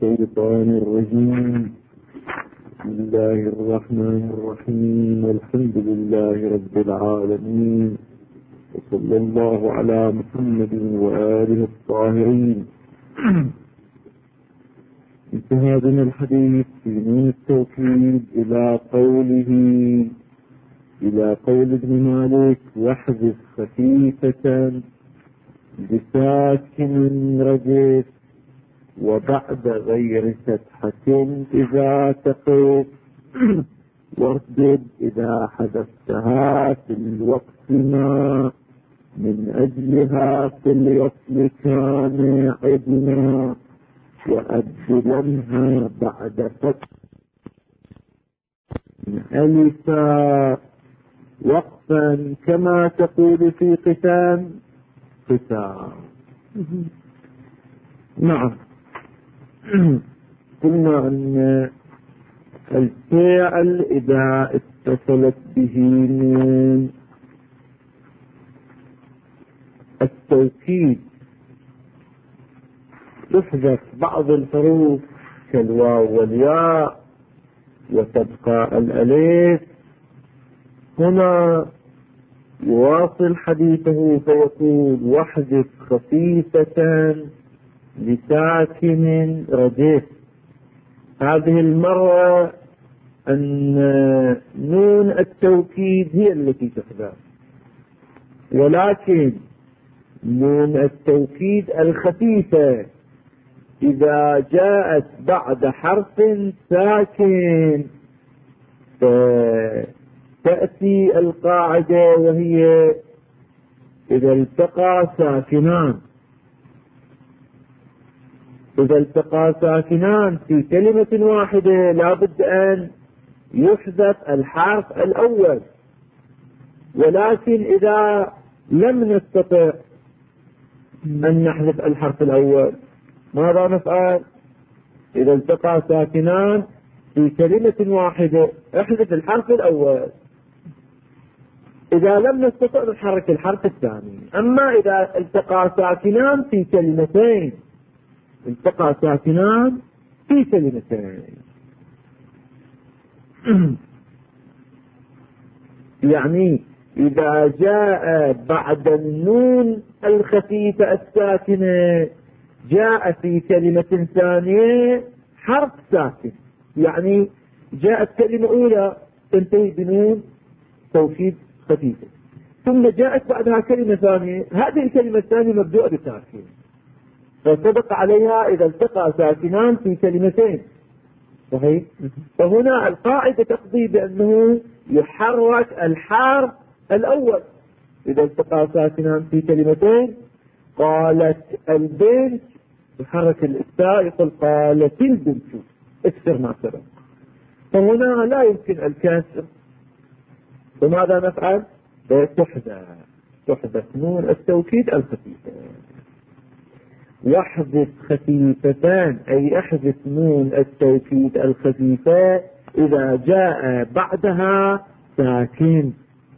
الشيطان الرجيم. بسم الله الرحمن الرحيم. الحمد لله رب العالمين، وصلى الله على محمد وآله الطاهرين. انتهى بنا الحديث في نون التوكيد إلى قول ابن مالك: واحذف خفيفة بساكن رجف وبعد غير فتحة إذا تقف، واردد إذا حذفتها في الوقت ما من أجلها في الوصل كان عدنا، وأبدلنها بعد فتح ألفا وقفا كما تقول في قسام. نعم. قلنا أن الفعل إذا اتصلت به من التوكيد تحذف بعض الحروف كالواو والياء وتبقى الألف. هنا يواصل حديثه فيقول: واحذف خفيفة لساكن رديف. هذه المرة أن نون التوكيد هي التي تحذف، ولكن نون التوكيد الخفيفة إذا جاءت بعد حرف ساكن تأتي القاعدة، وهي إذا التقى ساكنان في كلمة واحدة لابد أن يحذف الحرف الأول. ولكن إذا لم نستطع أن نحذف الحرف الأول ماذا نفعل؟ إذا التقى ساكنان في كلمة واحدة احذف الحرف الأول. إذا لم نستطع نحرك الحرف الثاني. أما إذا التقى ساكنان في كلمتين، يعني إذا جاء بعد النون الخفيفة الساكنة جاء في كلمة ثانية حرف ساكن، يعني جاءت كلمة أولى تنتهي بنون توكيد خفيفة، ثم جاءت بعدها كلمة ثانية، هذه الكلمة الثانية مبدوءة بساكن، فسبق عليها إذا التقى ساكنان في كلمتين. صحيح؟ فهنا القاعدة تقضي بأنه يحرك الحرف الأول. إذا التقى ساكنان في كلمتين، قالت البنت، يحرك الإساء يقول قالت البنت، اكسر ما سبق. فهنا لا يمكن الكسر، فماذا نفعل؟ تحذف نون التوكيد الخفيفة. واحذف خفيفتان أي احذف نون التوكيد الخفيفة إذا جاء بعدها ساكن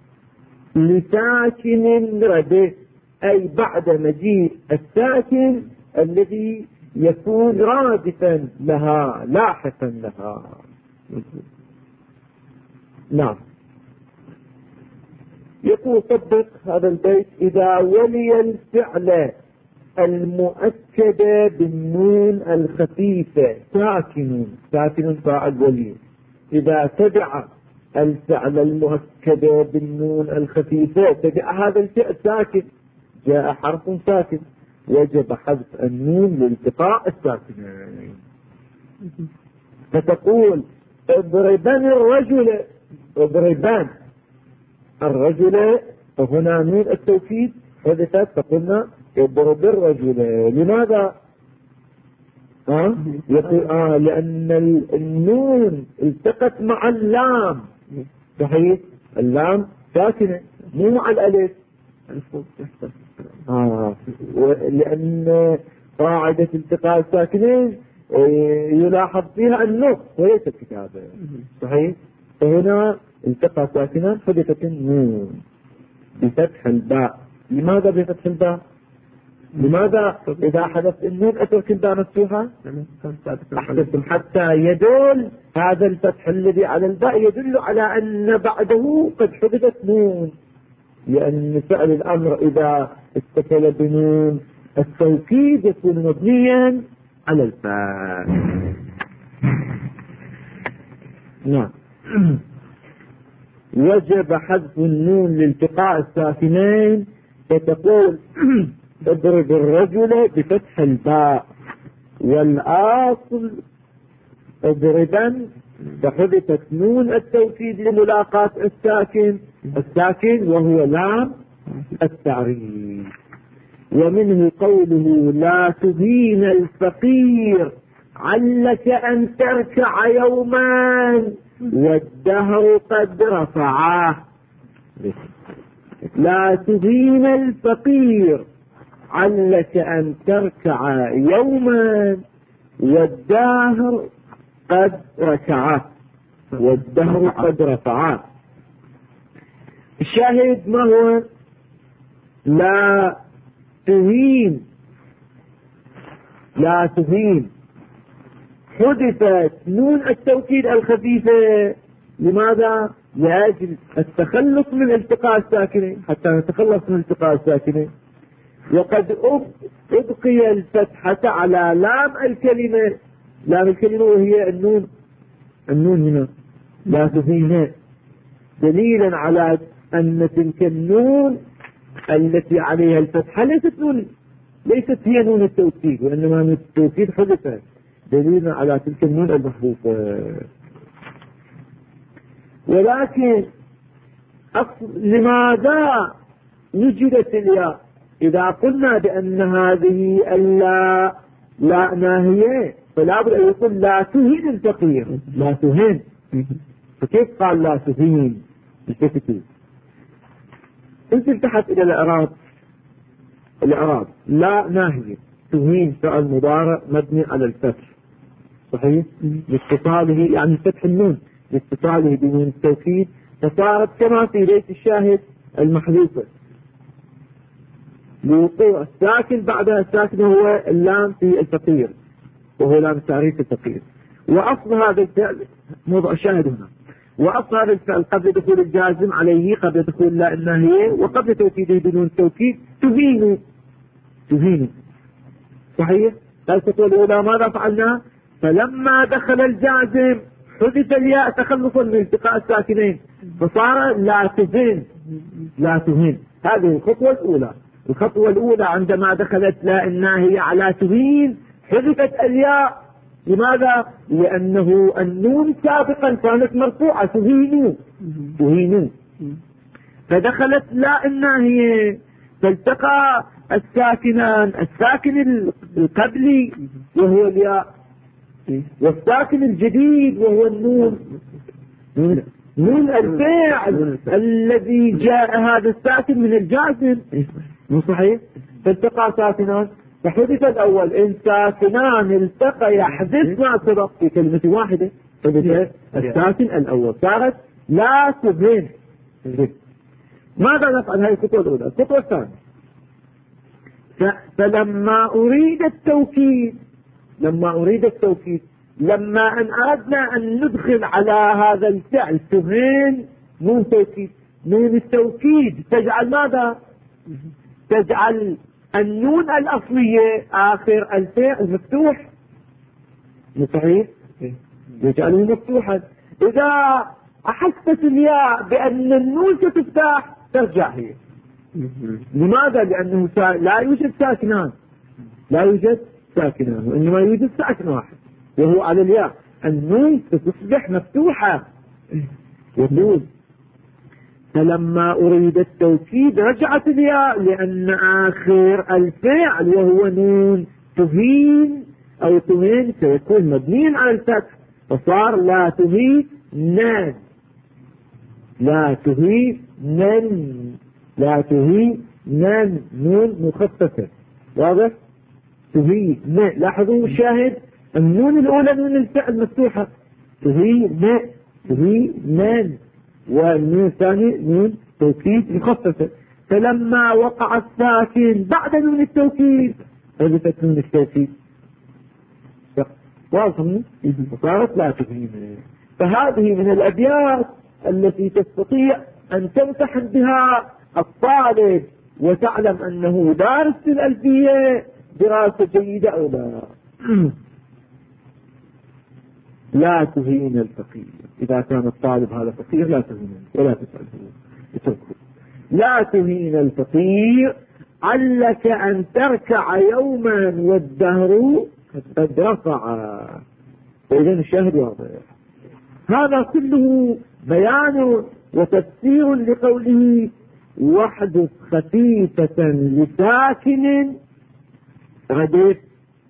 لساكن ردف، أي بعد مجيء الساكن الذي يكون رادفا لها لاحقا لها. نعم. يقول طبق هذا البيت: إذا ولي الفعل المؤكد بالنون الخفيفة ساكن فاعل ولي، إذا تبع الفعل المؤكد بالنون الخفيفة تبع هذا الفعل ساكن، جاء حرف ساكن، وجب حذف النون لالتقاء الساكنين. فتقول: اضربان الرجل، فهنا نون التوكيد حدثت، فقلنا اضرب الرجل. لماذا؟ يقول لأن النون التقت مع اللام. صحيح؟ اللام ساكنة مو مع الألف. لأن قاعدة التقاء الساكنين يلاحظ فيها النص وليس الكتابة. صحيح؟ فهنا التقى ساكنان حدثت النون بفتح الباء. لماذا بفتح الباء؟ لماذا إذا حدث النون أترك الباء مفتوحة؟ أحدثتم حتى يدل هذا الفتح الذي على الباء يدل على أن بعده قد حدثت نون، لأن فعل الأمر إذا استكل بنون التوكيد يكون مبنيا على الفاء. نعم. وجب حذف النون لالتقاء الساكنين، فتقول اضرب الرجل بفتح الباء، والآصل اضربا فحذفت نون التوكيد لملاقاة الساكن وهو لام التعريف. ومنه قوله لا تهين الفقير علك أن تركع يوما والدهر قد رفعاه. لا تهين الفقير علك أن تركع يوما والدهر قد ركعاه، والدهر قد رفعاه. الشاهد ما هو؟ لا تهين، لا تهين حدثت نون التوكيد الخفيفة. لماذا؟ لأجل التخلص من التقاء الساكنين، حتى نتخلص من التقاء الساكنين. وقد أبقي الفتحة على لام الكلمة، لام الكلمة وهي النون. النون هنا لا تهين دليلا على أن تلك النون التي عليها الفتحة ليست هي نون التوكيد، وإنما نون التوكيد حدثت، دليلا على تلك النون المحذوفة. ولكن لماذا وجدت الياء؟ إذا قلنا بأن هذه اللاء لا ناهية، فلا بد أن يقول لا تهين الفقير، لا تهين. فكيف قال لا تهين الفقير؟ انت التحت إلى الإعراب لا ناهية، تهين فعل مضارع مبني على الفتح، صحيح؟ لاتصاله يعني فتح النون لاتصاله بنون التوكيد، فصارت كما في بيت الشاهد المحذوفة لوقوع الساكن بعدها الساكن هو اللام في الفقير، وهو لام تعريف الفقير. وأصل هذا الفعل موضع الشاهد هنا، وأصل هذا الفعل قبل دخول الجازم عليه، قبل دخول لا الناهية، وقبل توكيده بدون التوكيد تهين. صحيح؟ الخطوة الأولى ماذا فعلنا؟ فلما دخل الجازم حدث الياء تخلصا من التقاء الساكنين، فصار لا تهين. هذه الخطوة الأولى. الخطوة الأولى عندما دخلت لا الناهية على تهين حدثت الياء. لماذا؟ لأنه النون سابقا كانت مرفوعة، تهين. فدخلت لا الناهية فالتقى الساكنان، الساكن القبلي وهو الياء، والساكن الجديد وهو النون، نون الفعل الذي جاء هذا الساكن من الجازم، مو صحيح؟ فالتقى ساكنان، فحدث الأول إن ساكنان التقى يحدث ما سبق في كلمة واحدة، فبدأ الساكن الأول صارت لا تهين. ماذا نفعل؟ هذه الخطوة الأولى. الخطوة الثانية فلما أريد التوكيد لما أن أردنا أن ندخل على هذا الفعل تهين نون توكيد، نون التوكيد تجعل ماذا؟ تجعل النون الأصلية آخر الفعل مفتوح، صحيح؟ يجعله مفتوحا. إذا أحست الياء بأن النون ستفتح ترجع هي. لماذا؟ لأنه لا يوجد ساكنان، وإنما يوجد ساكن واحد وهو على الياء، النون ستصبح مفتوحة. يقول فلما أريد التوكيد رجعت الياء لأن آخر الفعل وهو نون تهين أو تهين سيكون مبني على الفتح، فصار لا تهينن، نون مخففة. واضح؟ تهين. لاحظوا الشاهد، النون الأولى نون الفعل مفتوحة، تهين، والنون الثانية نون توكيد مخففة. فلما وقع الساكن بعد نون التوكيد حذفت نون التوكيد. واضح؟ وصارت لا تفهم. فهذه من الأبيات التي تستطيع أن تمتحن بها الطالب وتعلم أنه دارس الألفية دراسة جيدة أو لا. لا تهين الفقير. إذا كان الطالب هذا فقير لا تهينه ولا تسأله. لا تهين الفقير علك أن تركع يوما والدهر قد رفع. إذن الشاهد واضح. هذا كله بيان وتفسير لقوله واحدث خفيفة لساكن رديف.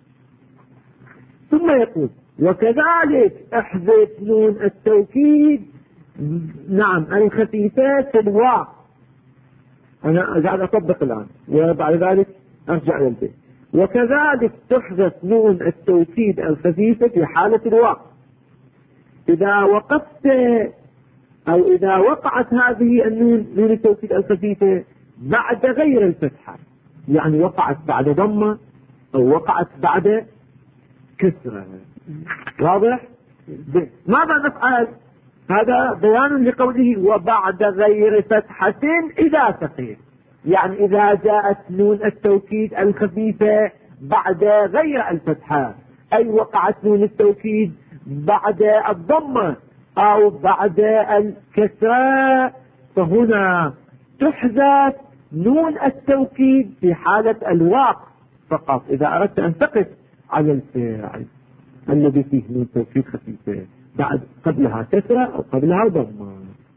ثم يقول وكذلك احذف نون التوكيد نعم الخفيفة في الواو. أنا قاعد أطبق الآن وبعد ذلك أرجع للبيت. وكذلك تحذف نون التوكيد الخفيفة في حالة الواو إذا وقفت أو إذا وقعت هذه النون نون التوكيد الخفيفة بعد غير الفتحة، يعني وقعت بعد ضمة أو وقعت بعد كسرة. واضح؟ ماذا نفعل؟ هذا بيان لقوله وبعد غير فتحة إذا ثقيل، يعني إذا جاءت نون التوكيد الخفيفة بعد غير الفتحة، أي وقعت نون التوكيد بعد الضمة أو بعد الكسرة، فهنا تحذف نون التوكيد في حالة الواقع فقط إذا أردت أن تقف على الفعل الذي فيه نون توكيد خفيفة بعد قبلها كسرة أو قبلها ضمة.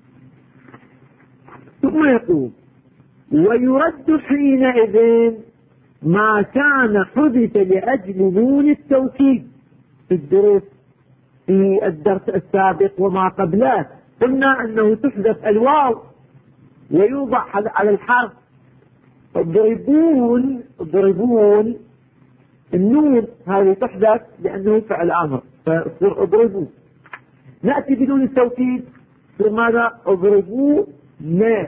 ثم يقول ويرد حينئذ ما كان حدث لأجل نون التوكيد في الدرس السابق وما قبله. قلنا أنه تحذف الواو ويوضع على الحرف. اضربون النون هذه تحذف لأنه فعل أمر فيصير اضربوا. نأتي بدون التوكيد يصير ماذا؟ اضربوا ما،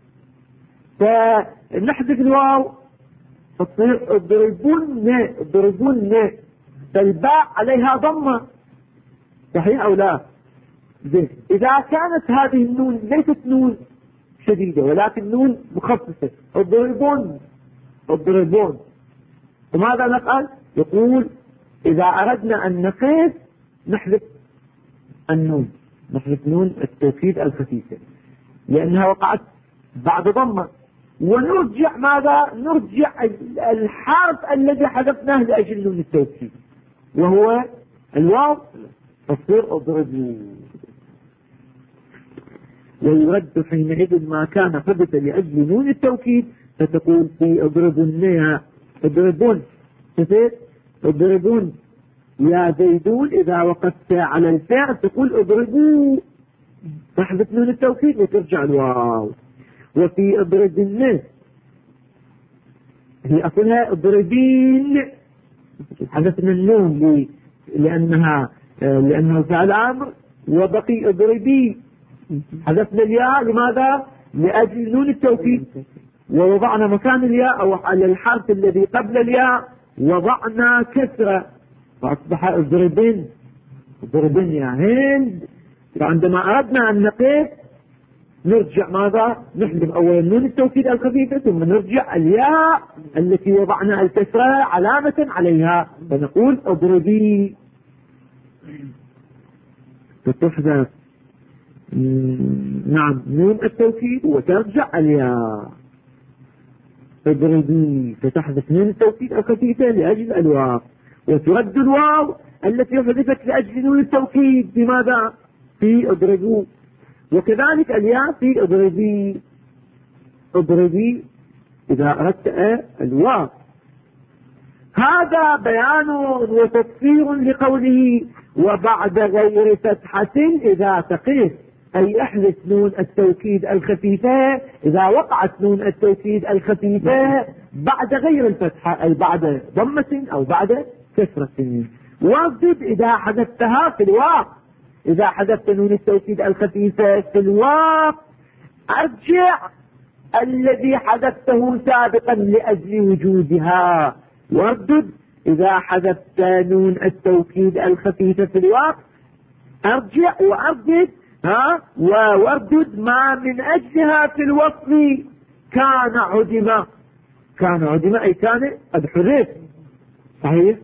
فنحذف الواو تصير اضربون ما، فالباء عليها ضمة. صحيح أو لا؟ زين. إذا كانت هذه النون ليست نون شديدة ولكن نون مخففة اضربون، وماذا نفعل؟ يقول إذا أردنا أن نقيس نحذف النون، نحذف نون التوكيد الخفيفة لأنها وقعت بعد ضمة، ونرجع ماذا؟ نرجع الحرف الذي حذفناه لأجل نون التوكيد وهو الواو، تصير اضربوا. ويرد حينئذ ما كان حدث لأجل نون التوكيد فتقول في اضربون يا زيدون. إذا وقفت على الفعل تقول اضربوا، تحذف نون التوكيد وترجع الواو. وفي اضربن هي أصلها اضربين، حذفنا النون لأنه فعل أمر، وبقي اضربي حذفنا الياء لماذا؟ لأجل نون التوكيد، ووضعنا مكان الياء أو على الحرف الذي قبل الياء وضعنا كسرة فأصبح اضربن يا هند. فعندما أردنا أن نقف نرجع ماذا؟ نحذف أولا نون التوكيد الخفيفة ثم نرجع الياء التي وضعنا الكسرة علامة عليها فنقول اضربي، فتحذف نعم نون التوكيد وترجع الياء. اضربي فتحذف نون التوكيد الخفيفة لأجل الواو، وترد الواو التي حذفت لأجل نون التوكيد بماذا؟ في اضربوا. وكذلك الياء في اضربي إذا أردت الواو. هذا بيان وتفسير لقوله وبعد غير فتحة إذا تقف، أي احذف نون التوكيد الخفيفة إذا وقعت نون التوكيد الخفيفة بعد غير الفتحة، أي بعد ضمة أو بعد كسرة. واجب إذا حذفتها في الواقع، إذا حذفت نون التوكيد الخفيفة في الواقع أرجع الذي حذفته سابقا لأجل وجودها. واردد إذا حذفت نون التوكيد الخفيفة في الوقت أرجع وأردد واردد ما من أجلها في الوصف كان عدم. كان عدم أي كان قد حذف. صحيح؟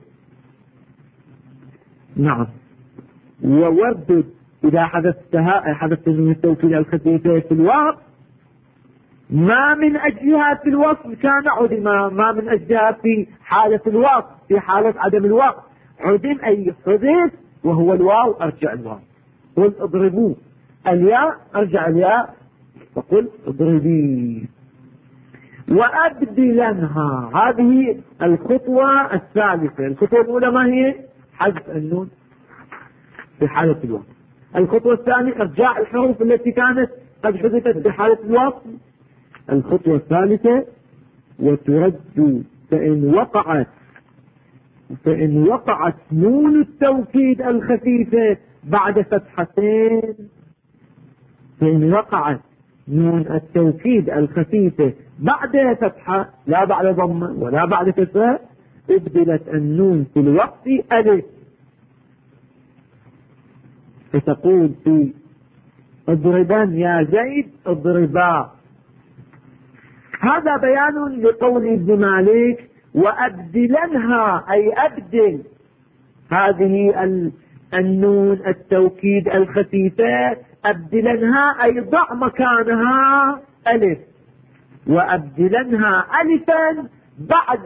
نعم. ووردد إذا حذفتها أي حذفت نون التوكيد الخفيفة في الوقت ما من أجلها في الوصف كان عدم. ما من أجلها في حالة الوصف، في حالة عدم الوقت عدم أي حذف، وهو الواو أرجع الواو. قل اضربوا الياء أرجع الياء فقل اضربي. وأبدلنها، هذه الخطوة الثالثة. الخطوة الأولى ما هي؟ حذف النون في حالة الوصف. الخطوة الثانية إرجاع الحروف التي كانت قد حذفت في حالة الوصف. الخطوة الثالثة وترد فإن وقعت نون التوكيد الخفيفة بعد فتحتين. فإن وقعت نون التوكيد الخفيفة بعد فتحة لا بعد ضمة ولا بعد كسرة ابدلت النون في الوقت ألف. فتقول في اضربان يا زيد اضربا. هذا بيان لقول ابن مالك وأبدلنها أي أبدل هذه النون التوكيد الخفيفة، أبدلنها أي ضع مكانها ألف. وأبدلنها ألفا بعد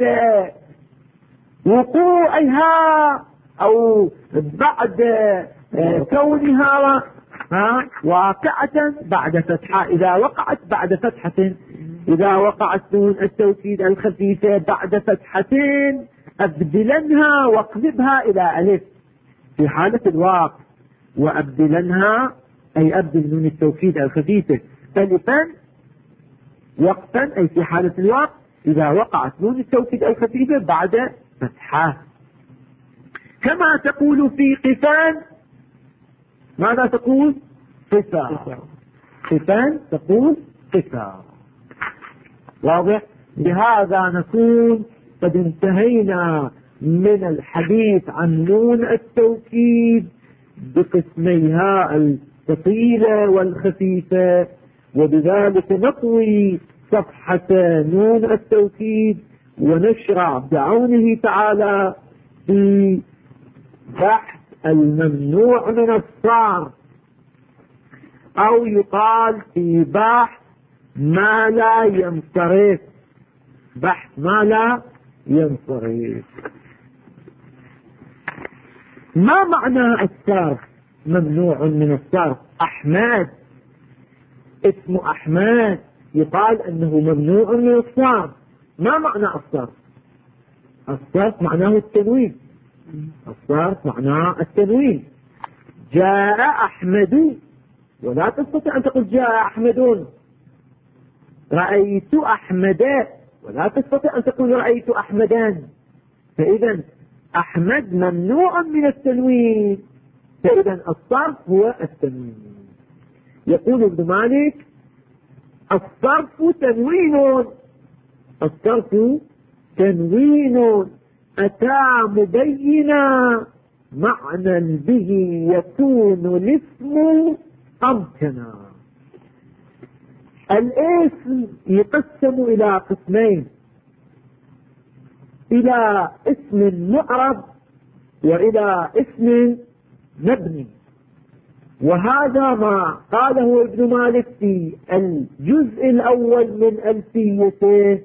وقوعها أو بعد كونها واقعة بعد فتحة. إذا وقعت بعد فتحة، إذا وقعت نون التوكيد الخفيفة بعد فتحتين أبدلنها واقلبها إلى ألف في حالة الواقع. وأبدلنها أي أبدل نون التوكيد الخفيفة ألفا وقتا أي في حالة الواقع إذا وقعت نون التوكيد الخفيفة بعد فتحة. كما تقول في قفان. ماذا تقول؟ قفا. قفان تقول قفا. واضح؟ بهذا نكون قد انتهينا من الحديث عن نون التوكيد بقسميها الثقيلة والخفيفة، وبذلك نطوي صفحة نون التوكيد ونشرع بعونه تعالى في بحث الممنوع من الصرف، أو يقال في بحث ما لا ينصرف. بحث ما لا ينصرف. ما معنى الصرف؟ ممنوع من الصرف. أحمد، اسم أحمد يقال أنه ممنوع من الصرف. ما معنى الصرف؟ الصرف معناه التنوين. الصرف معناه التنوين. جاء أحمد، ولا تستطيع أن تقول جاء أحمدون. رأيت أحمدا، ولا تستطيع أن تقول رأيت أحمدان. فإذا أحمد ممنوع من التنوين، فإذا الصرف هو التنوين. يقول ابن مالك الصرف تنوين. الصرف تنوين أتى مبينا معنى به يكون الاسم أمكنا. الاسم يقسم إلى قسمين: إلى اسم معرب وإلى اسم مبني. وهذا ما قاله ابن مالك في الجزء الأول من ألفيته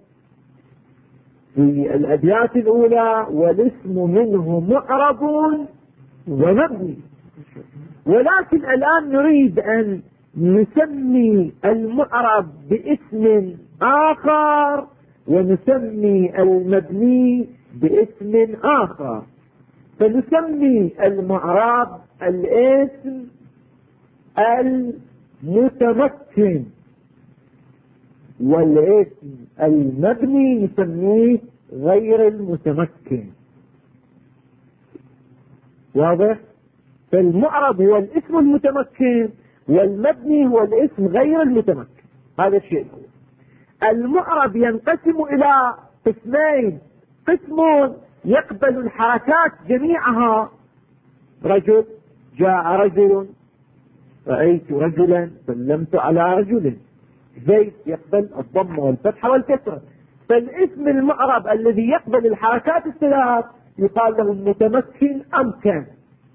في الأبيات الأولى: والاسم منه معرب ومبني. ولكن الآن نريد أن نسمي المعرب باسم آخر ونسمي المبني باسم آخر. فنسمي المعرب الاسم المتمكن، والاسم المبني نسميه غير المتمكن. واضح؟ فالمعرب هو الاسم المتمكن والمبني هو الاسم غير المتمكن. هذا الشيء الأول. المعرب ينقسم إلى قسمين: قسم يقبل الحركات جميعها، رجل، جاء رجل، رأيت رجلا، سلمت على رجل، زيد يقبل الضم والفتحة والكسرة. فالاسم المعرب الذي يقبل الحركات الثلاث يقال له متمكن أمكن.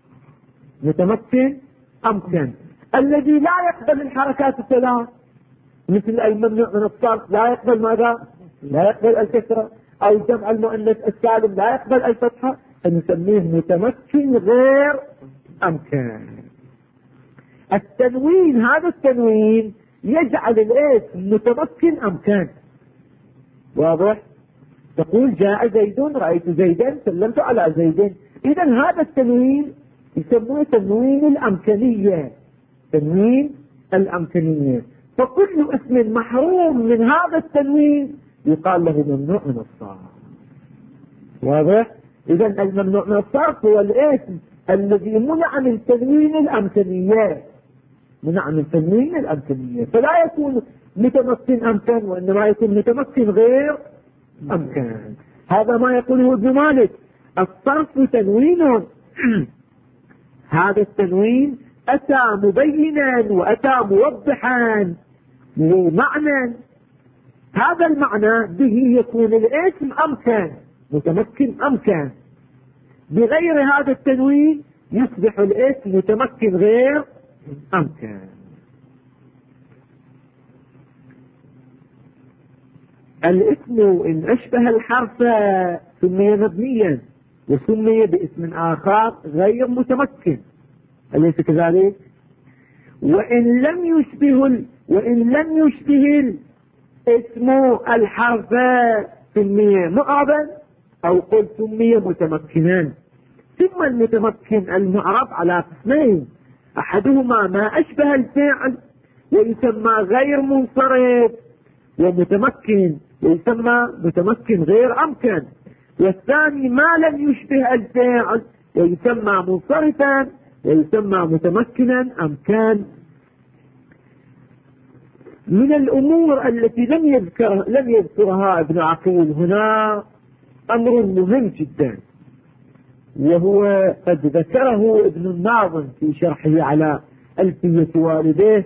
متمكن أمكن. الذي لا يقبل الحركات الثلاث مثل الممنوع من الصرف لا يقبل ماذا؟ لا يقبل الكسرة، أو جمع المؤنث السالم لا يقبل الفتحة، فنسميه متمكن غير أمكن. التنوين، هذا التنوين يجعل الاسم متمكن أمكن. واضح؟ تقول جاء زيد، رأيت زيدا، سلمت على زيد. إذا هذا التنوين يسمونه تنوين الأمكنية. تنوين الأمكنية. فكل اسم محروم من هذا التنوين يقال له ممنوع من الصرف. واضح؟ إذا الممنوع من الصرف هو الاسم الذي منع من تنوين الأمكنية. منع من تنوين الأمكنية، فلا يكون متمكن أمكن، وإنما يكون متمكن غير أمكن. هذا ما يقوله ابن مالك: الصرف تنوين. هذا التنوين أتى مبينا وأتى موضحا لمعنى، هذا المعنى به يكون الاسم أمكن، متمكن أمكن. بغير هذا التنوين يصبح الاسم متمكن غير أمكن. الاسم إن أشبه الحرف سمي مبنيا، وسمي باسم آخر غير متمكن، أليس كذلك؟ وإن لم يشبه اسم الحرف سمي معربا، أو قل سمي متمكنا. ثم المتمكن المعرب على قسمين: أحدهما ما أشبه الفعل ويسمى غير منصرف، ومتمكن ويسمى متمكن غير أمكن. والثاني ما لم يشبه الفعل ويسمى منصرفا ويسمى متمكنا أمكن. من الأمور التي لم يذكرها ابن عقيل هنا أمر مهم جدا، وهو قد ذكره ابن الناظم في شرحه على ألفية والديه.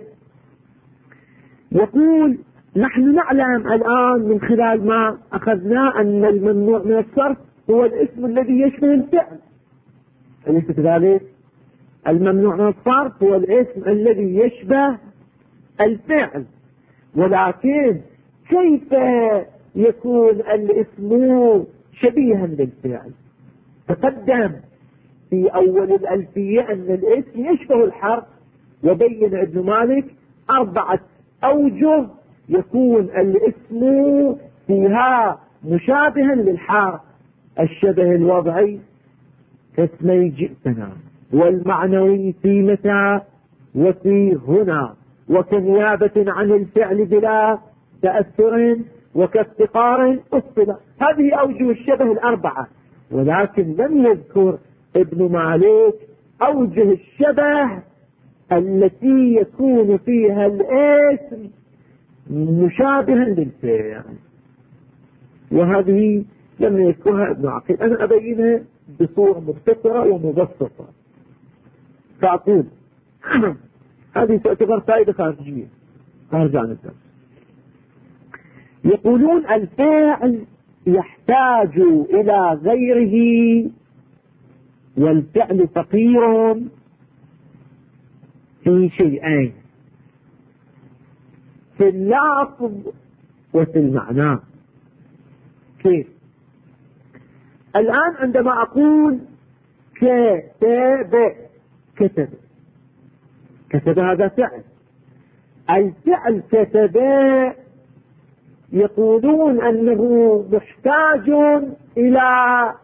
يقول: نحن نعلم الآن من خلال ما أخذنا أن الممنوع من الصرف هو الاسم الذي يشبه الفعل، أليس كذلك؟ الممنوع من الصرف هو الاسم الذي يشبه الفعل، ولكن كيف يكون الاسم شبيها للفعل؟ تقدم في أول الألفية أن الاسم يشبه الحرف، وبين ابن مالك 4 أوجه يكون الاسم فيها مشابها للحرف: الشبه الوضعي كاسمي جئتنا، والمعنوي في متى وفي هنا، وكنيابة عن الفعل بلا تأثر، وكافتقار أصلا. هذه أوجه الشبه 4، ولكن لم يذكر ابن مالك أوجه الشبه التي يكون فيها الاسم مشابها للفعل، وهذه لم يذكرها ابن عقيل. أنا أبينها بصورة مختصرة ومبسطة. فأقول هذه تعتبر فائدة خارجية خارج عن الدرس. يقولون: الفاعل يحتاج إلى غيره، والفعل فقير في شيئين: في اللفظ وفي المعنى. كيف؟ الآن عندما أقول كتب، كتب هذا فعل. الفعل كتب يقولون أنه محتاج إلى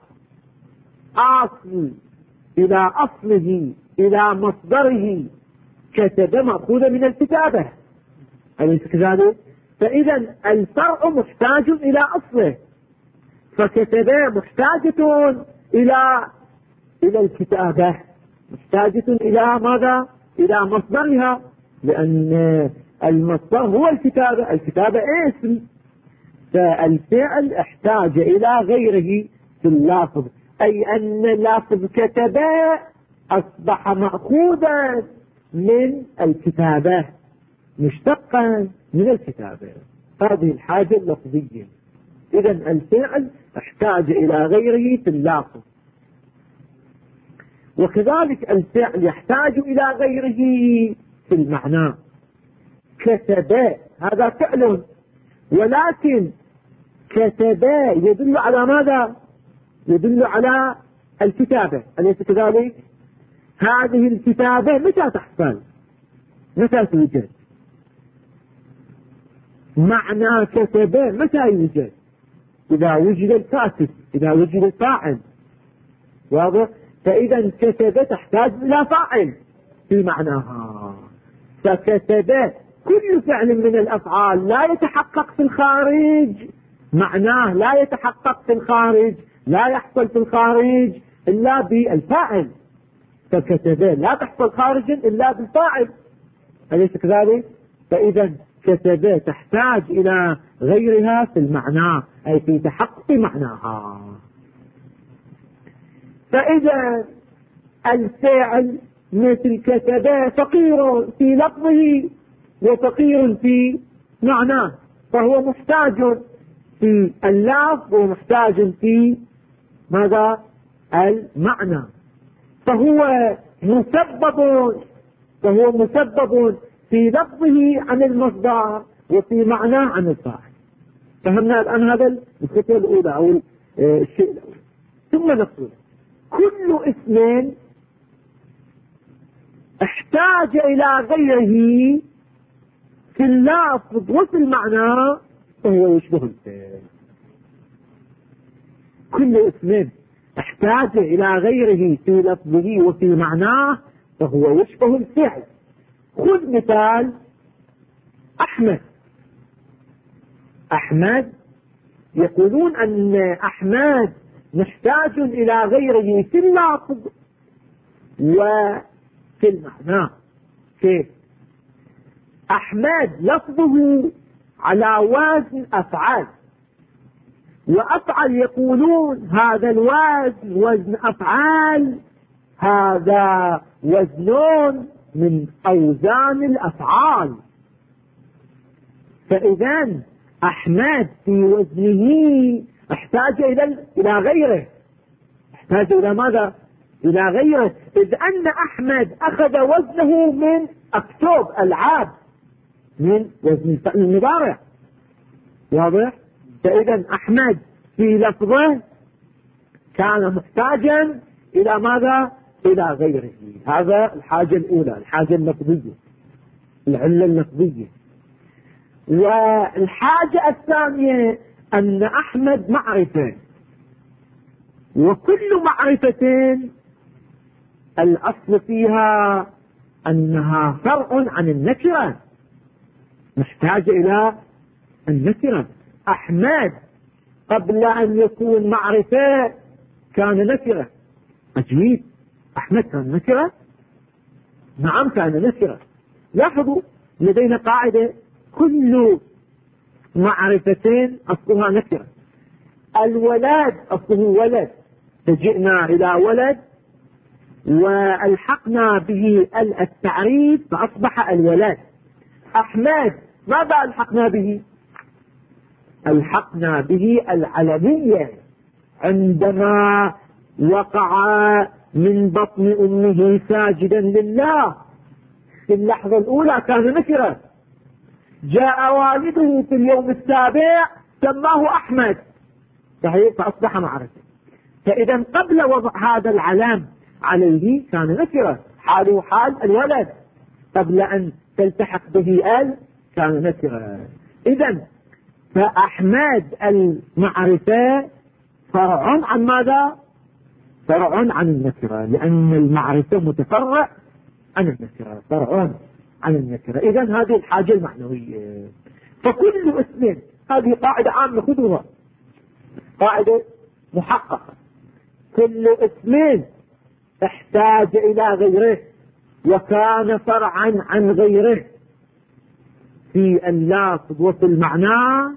أصله، إلى مصدره. كتب مأخوذ من الكتابة، أليس كذلك؟ فإذا الفرع محتاج إلى أصله، فكتب محتاجة إلى الكتابة، محتاجة إلى ماذا؟ إلى مصدرها، لأن المصدر هو الكتابة. الكتابة اسم، فالفعل احتاج إلى غيره في اللفظ، أي أن اللفظ كتب أصبح مأخوذا من الكتابة، مشتقا من الكتابة. هذه الحاجة اللفظية. إذا الفعل احتاج إلى غيره في اللفظ، وكذلك الفعل يحتاج إلى غيره في المعنى. كتب هذا فعل، ولكن كتب يدل على ماذا؟ يدل على الكتابة، أليس كذلك؟ هذه الكتابة متى تحصل؟ متى توجد؟ معنى كتب متى يوجد؟ إذا وجد الكاتب، إذا وجد الفاعل. واضح؟ فإذا كتب تحتاج إلى فاعل في معناها. فكتب كل فعل من الأفعال لا يتحقق في الخارج، معناه لا يتحقق في الخارج، لا يحصل في الخارج إلا بالفاعل. فكتب لا تحصل خارجا إلا بالفاعل، أليس كذلك؟ فإذا كتب تحتاج إلى غيرها في المعنى، أي في تحقق معناها. فإذا الفعل مثل كتب فقير في لفظه وفقير في معناه، فهو محتاج في اللفظ ومحتاج في ماذا؟ المعنى. فهو مسبب في لفظه عن المصدر وفي معناه عن الفاعل. فهمنا الآن هذا الخطوة الأولى أو الشيء الأول. ثم نقول كل اسم احتاج إلى غيره في اللفظ وفي المعنى فهو يشبه الفعل. كل اسم احتاج إلى غيره في لفظه وفي معناه فهو يشبه الفعل. خذ مثال أحمد، يقولون أن أحمد محتاج إلى غيره في اللفظ وفي المعنى. كيف؟ أحمد لفظه على وزن أفعال، وأفعل يقولون هذا الوزن وزن أفعال، هذا وزن من أوزان الأفعال. فإذا أحمد في وزنه احتاج إلى غيره. احتاج إلى ماذا؟ إلى غيره، إذ أن أحمد أخذ وزنه من أكتوب ألعاب، من وزن الفعل المضارع. واضح؟ فإذا أحمد في لفظه كان محتاجا إلى ماذا؟ إلى غيره. هذا الحاجة الأولى، الحاجة اللفظية، العلة اللفظية. والحاجة الثانية أن أحمد معرفة، وكل معرفة الأصل فيها أنها فرع عن النكرة، محتاج إلى النكرة. أحمد قبل أن يكون معرفة كان نكرة. عجيب، أحمد كان نكرة؟ نعم كان نكرة. لاحظوا لدينا قاعدة: كل معرفة أصلها نكرة. الولد أصله ولد، فجئنا إلى ولد والحقنا به التعريف فأصبح الولد. أحمد ماذا الحقنا به؟ الحقنا به العلمية، عندما وقع من بطن أمه ساجدا لله في اللحظة الأولى كان نكرة. جاء والده في اليوم السابع سماه أحمد، صحيح، فأصبح معرفة. فإذا قبل وضع هذا العلام عليه كان نكرة، حاله حال الولد، قبل أن تلتحق به كان نكرة. إذا فأحمد المعرفة فرع عن ماذا؟ فرع عن النكرة، لأن المعرفة متفرع عن النكرة، فرع عن النكرة. إذا هذه الحاجة المعنوية. فكل اسم، هذه قاعدة عامة خذوها، قاعدة محققة، كل اسم احتاج إلى غيره وكان فرعا عن غيره في اللفظ وفي المعنى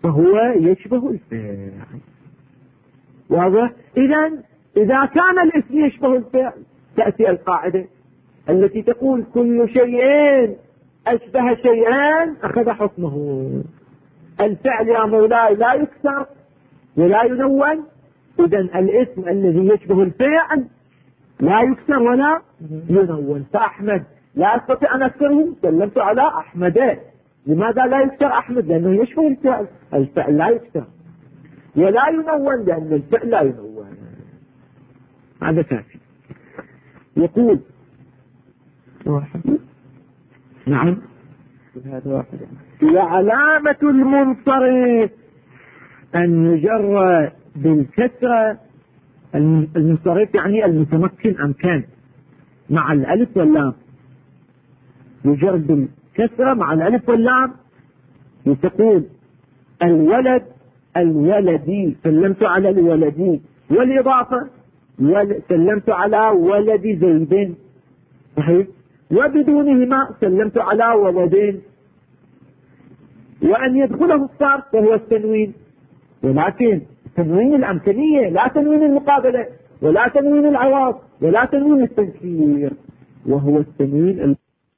فهو يشبه الفعل. واضح؟ إذا كان الاسم يشبه الفعل تأتي القاعدة التي تقول كل شيء أشبه شيئا أخذ حكمه. الفعل يا مولاي لا يكسر ولا ينون، إذن الاسم الذي يشبه الفعل لا يكسر ولا ينون. فأحمد لا أستطيع أن أكسره، سلمت على أحمد. لماذا لا يكسر أحمد؟ لأنه يشبه الفعل. الفعل لا يكسر ولا ينون لأن الفعل لا ينون. هذا كافي. يقول واحد. نعم هذا واحد. وعلامة المنصرف أن يجر بالكسرة. المنصرف يعني المتمكن أمكان مع الألف واللام، يجر بالكسرة مع الألف واللام. تقول الولد الولدي، سلمت على الولدي، والإضافة سلمت على ولد زيد، صحيح، وبدونهما سلمت على ولدين. وأن يدخله الصرف وهو التنوين، ولكن تنوين الأمكانية لا تنوين المقابلة ولا تنوين العوض ولا تنوين التنكير، وهو التنوين.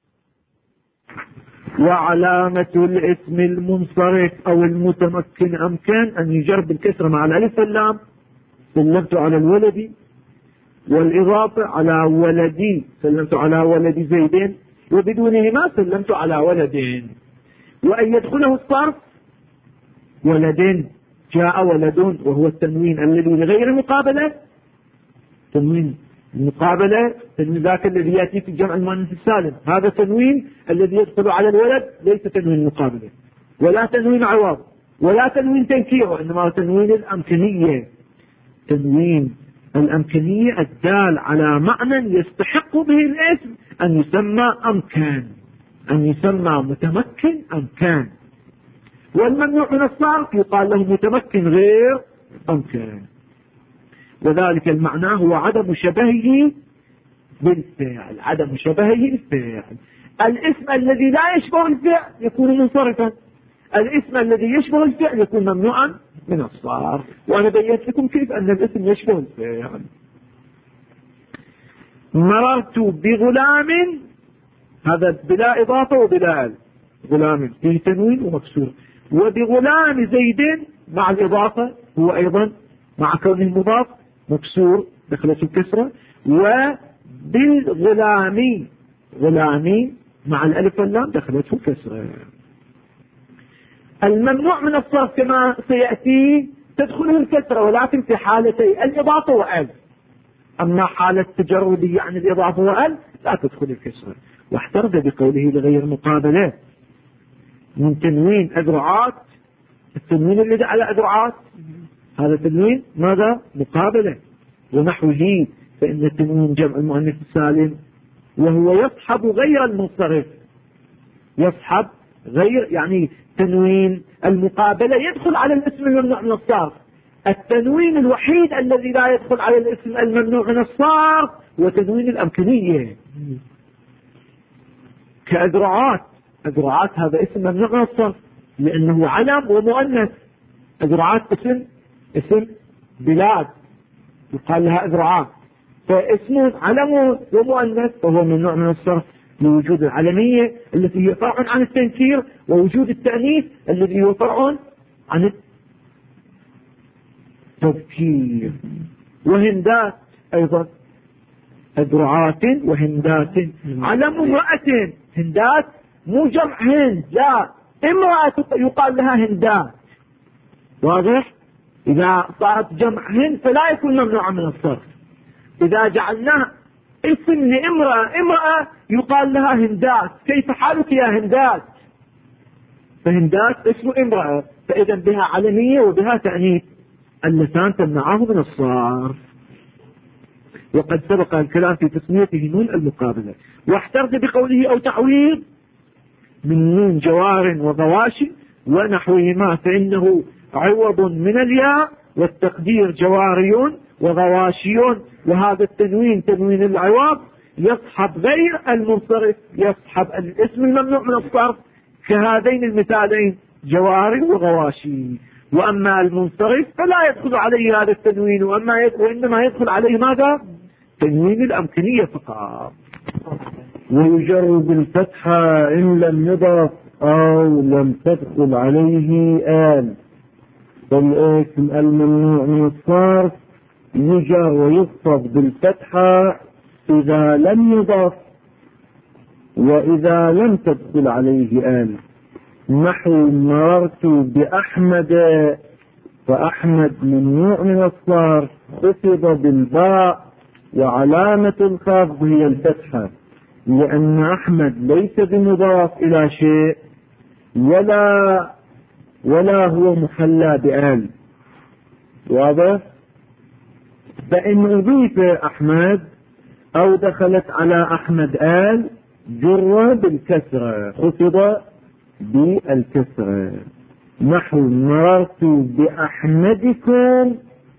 وعلامة الاسم المنصرف أو المتمكن أمكان أن يجر بالكسرة مع الألف واللام، سلمت على الولد، والإضافة على ولدي، سلمت على ولد زيدين، وبدونهما سلمت على ولدين. وأن يدخله الصرف ولدين، جاء ولدون، وهو التنوين الذي لغير مقابلة. تنوين المقابلة تنوين ذاك الذي يأتي في الجمع المؤنث السالم، هذا تنوين الذي يدخل على الولد ليس تنوين مقابلة ولا تنوين عوض ولا تنوين تنكير، وإنما تنوين الأمكانية. تنوين الأمكانية الدال على معنى يستحق به الاسم أن يسمى أمكان، أن يسمى متمكن أمكان. والممنوع من الصرف يقال له متمكن غير أمكان، وذلك المعنى هو عدم شبهه بالفعل. عدم شبهه بالفعل. الاسم الذي لا يشبه الفعل يكون منصرفا، الاسم الذي يشبه الفعل يكون ممنوعا من الصرف. وأنا بيّنت لكم كيف أن الاسم يشبه الفعل. مررت بغلام، هذا بلا إضافة وبلا غلام فيه تنوين ومكسور. وبغلام زيد مع الإضافة هو أيضا مع كونه مضاف مكسور دخلت الكسرة. وبالغلامي غلامي مع الألف واللام دخلته كسرة. الممنوع من الصرف كما سيأتي تدخله الكسرة، ولكن في حالتي الإضافة وأل. أما حالة تجردي عن الإضافة وأل لا تدخل الكسرة. واحترز بقوله لغير مقابلة من تنوين أذرعات. التنوين الذي على أذرعات هذا تنوين ماذا؟ مقابلة. ونحوه فإن التنوين جمع المؤنث السالم وهو يصحب غير المنصرف. يصحب غير يعني تنوين المقابلة يدخل على الاسم الممنوع من الصرف. التنوين الوحيد الذي لا يدخل على الاسم الممنوع من الصرف هو تنوين الأمكانية كأذرعات. أذرعات هذا اسم ممنوع من الصرف لأنه علم ومؤنث. أذرعات اسم بلاد يقال لها أذرعات، فاسم علم ومؤنث فهو ممنوع من الصرف لوجود العلمية التي هي فرع عن التنكير، ووجود التأنيث الذي هو فرع عن التذكير. وهندات أيضا، أذرعات وهندات. علم امرأة، هندات مو جمع هند، لا، امرأة يقال لها هندات. واضح؟ إذا صارت جمع هند فلا يكون ممنوعا من الصرف. إذا جعلناه اسم لامرأة يقال لها هندات. كيف حالك يا هندات؟ فهندات اسم امرأة، فإذا بها علمية وبها تأنيث، اللسان تمنعه من الصرف. وقد سبق الكلام في تسميته نون المقابلة. واحترز بقوله أو تعويض من نون جوار وضواشي ونحوهما فإنه عوض من الياء، والتقدير جواري وضواشي. وهذا التنوين تنوين العوض يصحب غير المنصرف، يصحب الاسم الممنوع من الصرف كهذين المثالين جواري وغواشي. وأما المنصرف فلا يدخل عليه هذا التنوين، وإنما يدخل عليه ماذا؟ تنوين الأمكنية فقط. ويجر بالفتحة إن لم يضف أو لم تدخل عليه آل. فالاسم الممنوع من الصرف يجر ويخفض بالفتحة إذا لم يضف وإذا لم تدخل عليه آل. نحو مررت بأحمد، فأحمد ممنوع من الصرف خفض بالباء وعلامة الخفض هي الفتحة، لأن أحمد ليس بمضاف إلى شيء ولا هو محلى بآل. واضح؟ فإن أضيف أحمد أو دخلت على أحمد آل جر بالكسرة، خفض بالكسرة. نحو مررت بأحمدكم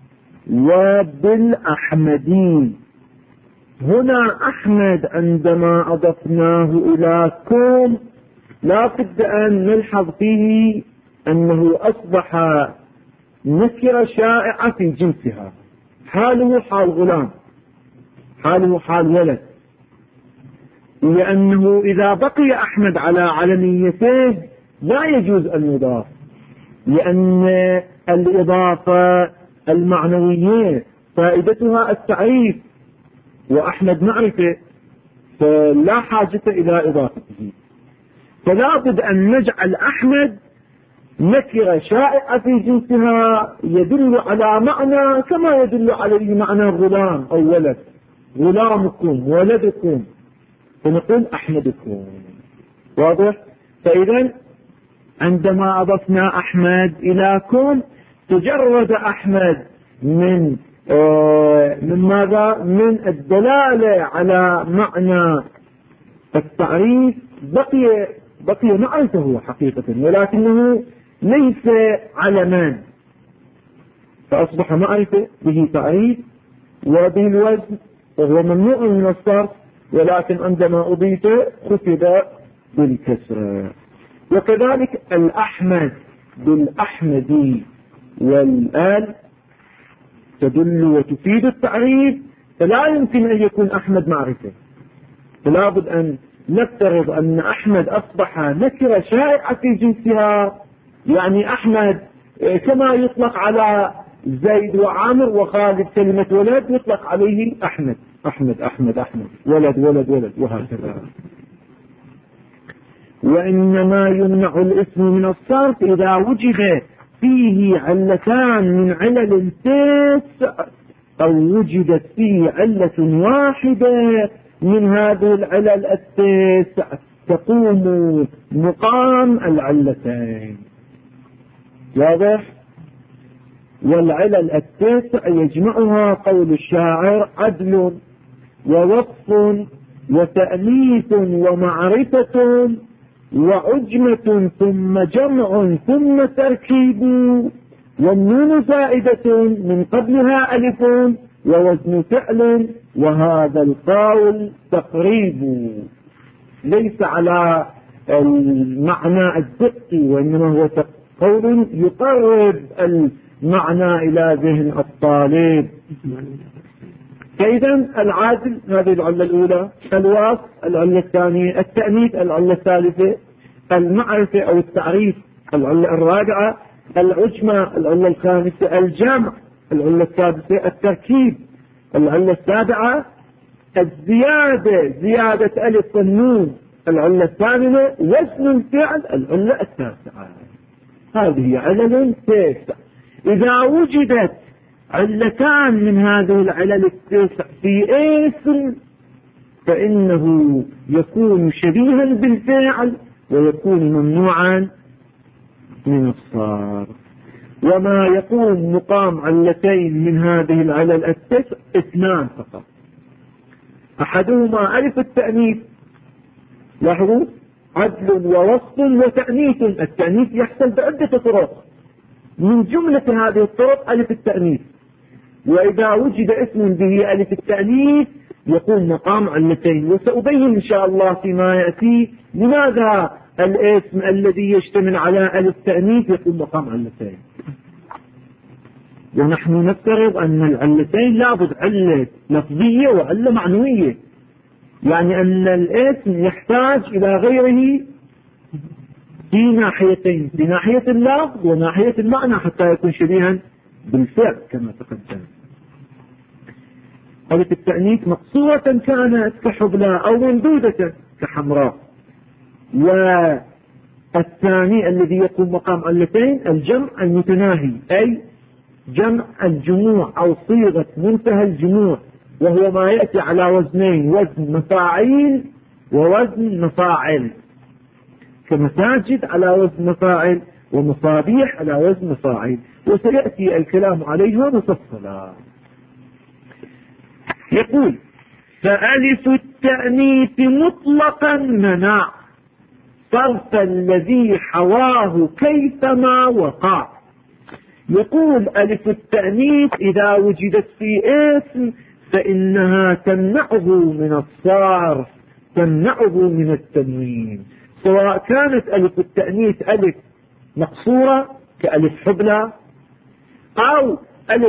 وبالأحمدين. هنا أحمد عندما أضفناه إلى كم لا بد أن نلحظ فيه أنه أصبح نكرة شائعة في جنسها، حاله حال غلام، حاله حال ولد، لأنه إذا بقي أحمد على علميته لا يجوز أن يضاف، لأن الإضافة المعنوية فائدتها التعريف، وأحمد معرفة فلا حاجة إلى إضافته. فلا بد أن نجعل أحمد نكرة شائعة في جنسها يدل على معنى كما يدل عليه معنى غلام أو ولد، غلامكم ولدكم، فنقول أحمدكم. واضح؟ فإذا عندما أضفنا أحمد إلى كم تجرد أحمد من ماذا؟ من الدلالة على معنى التعريف، بقي معرفته حقيقة ولكنه ليس علما، فأصبح معرفة به تعريف وبه الوزن، وهو ممنوع من الصرف، ولكن عندما أضيف خفض بالكسرة. وكذلك الأحمد بالأحمدي والآل تدل وتفيد التعريف، فلا يمكن أن يكون أحمد معرفة، فلا بد أن نفترض أن أحمد أصبح نكرة شائعة في جنسها، يعني أحمد كما يطلق على زيد وعامر وخالد كلمة ولد يطلق عليه أحمد أحمد أحمد أحمد، ولد ولد ولد، وهكذا. وإنما يمنع الاسم من الصرف إذا وجد فيه علتان من علل 9 أو وجدت فيه علة واحدة من هذه العلل 9 تقوم مقام العلتين. واضح؟ والعلل 9 يجمعها قول الشاعر عدل ووصف وتأنيث ومعرفة وعجمة ثم جمع ثم تركيب، والنون زائدة من قبلها ألف ووزن فعل، وهذا القول تقريب، ليس على المعنى الدقي وإنما هو قول يقرب المعنى إلى ذهن الطالب. فإذا العادل هذه العلة الأولى، الوصف العلة الثانية، التأنيث العلة الثالثة، المعرفة أو التعريف العلة الرابعة، العجمة العلة الخامسة، الجمع العلة السادسة، التركيب العلة السابعة، الزيادة زيادة ألف والنون العلة الثامنة، وزن الفعل العلة التاسعة. هذه علل 9. إذا وجدت علتان من هذه العلل 9 في اسم فإنه يكون شبيها بالفعل ويكون ممنوعا من الصرف. وما يقوم مقام علتين من هذه العلل 9 2 فقط، أحدهما ألف التأنيث، لاحظوا، عدل ووصف وتأنيث. التأنيث يحصل بعدة طرق، من جملة هذه الطرق ألف التأنيث، وإذا وجد اسم به ألف التأنيث يقوم مقام علتين، وسأبين إن شاء الله فيما يأتي لماذا الاسم الذي يشتمل على ألف تأنيث يقوم مقام علتين. ونحن نفترض أن العلتين لابد علة لفظية وعلة معنوية، يعني أن الاسم يحتاج إلى غيره في ناحيتين، في ناحية اللفظ وناحية المعنى، حتى يكون شبيها بالفعل كما تقدم. ألف التأنيث مقصورة كانت كحبلى أو ممدودة كحمراء. والثاني الذي يقوم مقام علتين الجمع المتناهي، أي جمع الجموع أو صيغة منتهى الجموع، وهو ما يأتي على وزنين، وزن مفاعيل ووزن مفاعل، كمساجد على وزن مفاعل ومصابيح على وزن مفاعل، وسيأتي الكلام عليها مفصلا. يقول فألف التأنيث مطلقا منع صرف الذي حواه كيفما وقع. يقول ألف التأنيث إذا وجدت في اسم فإنها تمنعه من الصرف، تمنعه من التنوين، سواء كانت ألف التأنيث ألف مقصورة كألف حبلى، أو ألف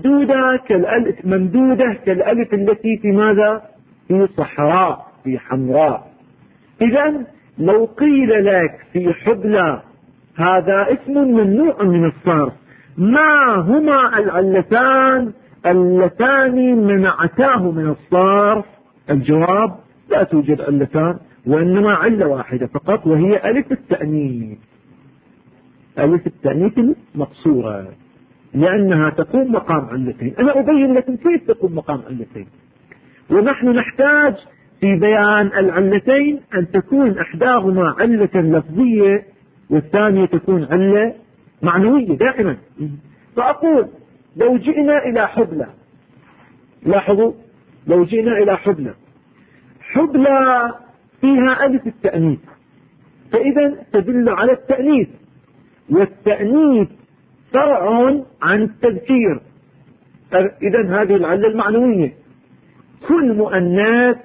ممدودة كالألف التي في ماذا؟ في صحراء، في حمراء. إذن لو قيل لك في حبلى هذا اسم ممنوع من الصرف، ما هما العلتان اللتان منعتاه من الصرف؟ الجواب لا توجد علتان، وإنما علة واحدة فقط، وهي ألف التأنيث. ألف التأنيث المقصورة، لأنها تقوم مقام علتين. أنا أبين لكم كيف تقوم مقام علتين. ونحن نحتاج في بيان العلتين أن تكون إحداهما علة لفظية والثانية تكون علة معنوية دائما. فأقول لو جئنا إلى حبلى، لاحظوا لو جئنا إلى حبلى فيها ألف التأنيث، فإذا تدل على التأنيث، والتأنيث فرع عن التذكير. إذا هذه العلة المعنوية. كل مؤنث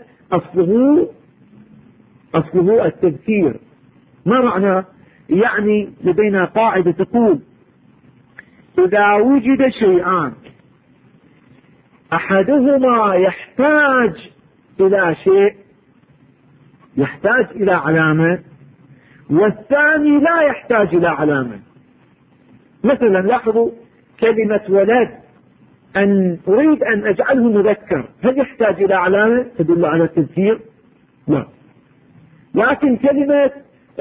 أصله التذكير. ما معنى؟ يعني لدينا قاعدة تقول إذا وجد شيئان أحدهما يحتاج إلى شيء، يحتاج إلى علامة، والثاني لا يحتاج إلى علامة. مثلا لاحظوا كلمة ولد، أن أريد أن أجعله مذكر، هل يحتاج إلى علامة تدل على التذكير؟ لا. لكن كلمة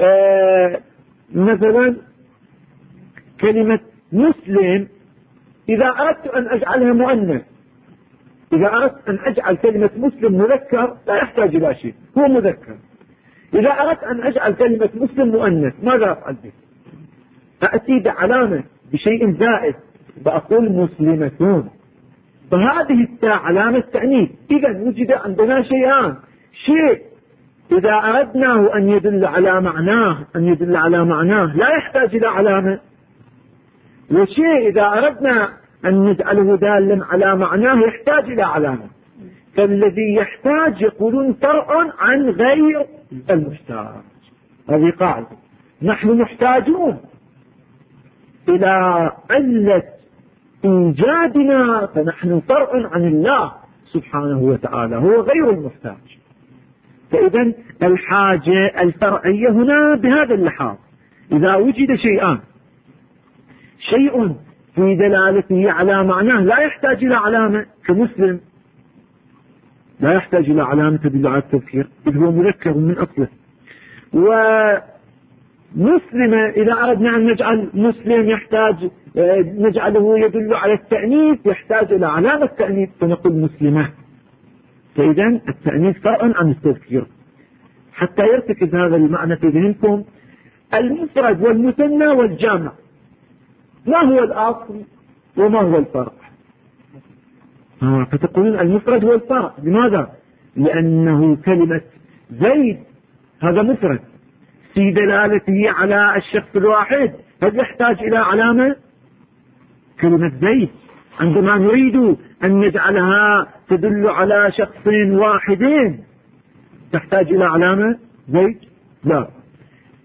مثلا كلمة مسلم، إذا أردت أن أجعلها مؤنث، إذا أردت أن أجعل كلمة مسلم مذكر لا يحتاج إلى شيء، هو مذكر. إذا أردت أن أجعل كلمة مسلم مؤنث ماذا أفعل به؟ أأتي بعلامة بشيء زائد، بأقول مسلمتون، فهذه التاء علامة تأنيث. إذا وجد عندنا شيئان، شيء إذا أردناه أن يدل على معناه لا يحتاج إلى علامة، وشيء إذا أردنا أن نجعله دالا على معناه يحتاج إلى علامة. فالذي يحتاج يقولون فرع عن غير المحتاج. هذه قاعدة. نحن محتاجون إلى علة إيجادنا، فنحن فرع عن الله سبحانه وتعالى، هو غير المحتاج. فإذا الحاجة الفرعية هنا بهذا اللحاظ. إذا وجد شيئان، شيء في دلالته على معناه لا يحتاج إلى علامة كمسلم، لا يحتاج إلى علامة تدل على التذكير إذ هو مذكر من أصله، ومسلمة إذا أردنا أن نجعل مسلم يحتاج نجعله يدل على التأنيث، يحتاج إلى علامة التأنيث فنقول مسلمة. فإذا التأنيث فرع عن التذكير. حتى يرتكز هذا المعنى في ذهنكم، المفرد والمثنى والجامع ما هو الأصل وما هو الفرع؟ فتقولون المفرد هو الفرع. لماذا؟ لأنه كلمة زيد هذا مفرد في دلالته على الشخص الواحد، هل يحتاج إلى علامة؟ كلمة زيد عندما نريد أن نجعلها تدل على شخصين واحدين تحتاج إلى علامة زيد؟ لا.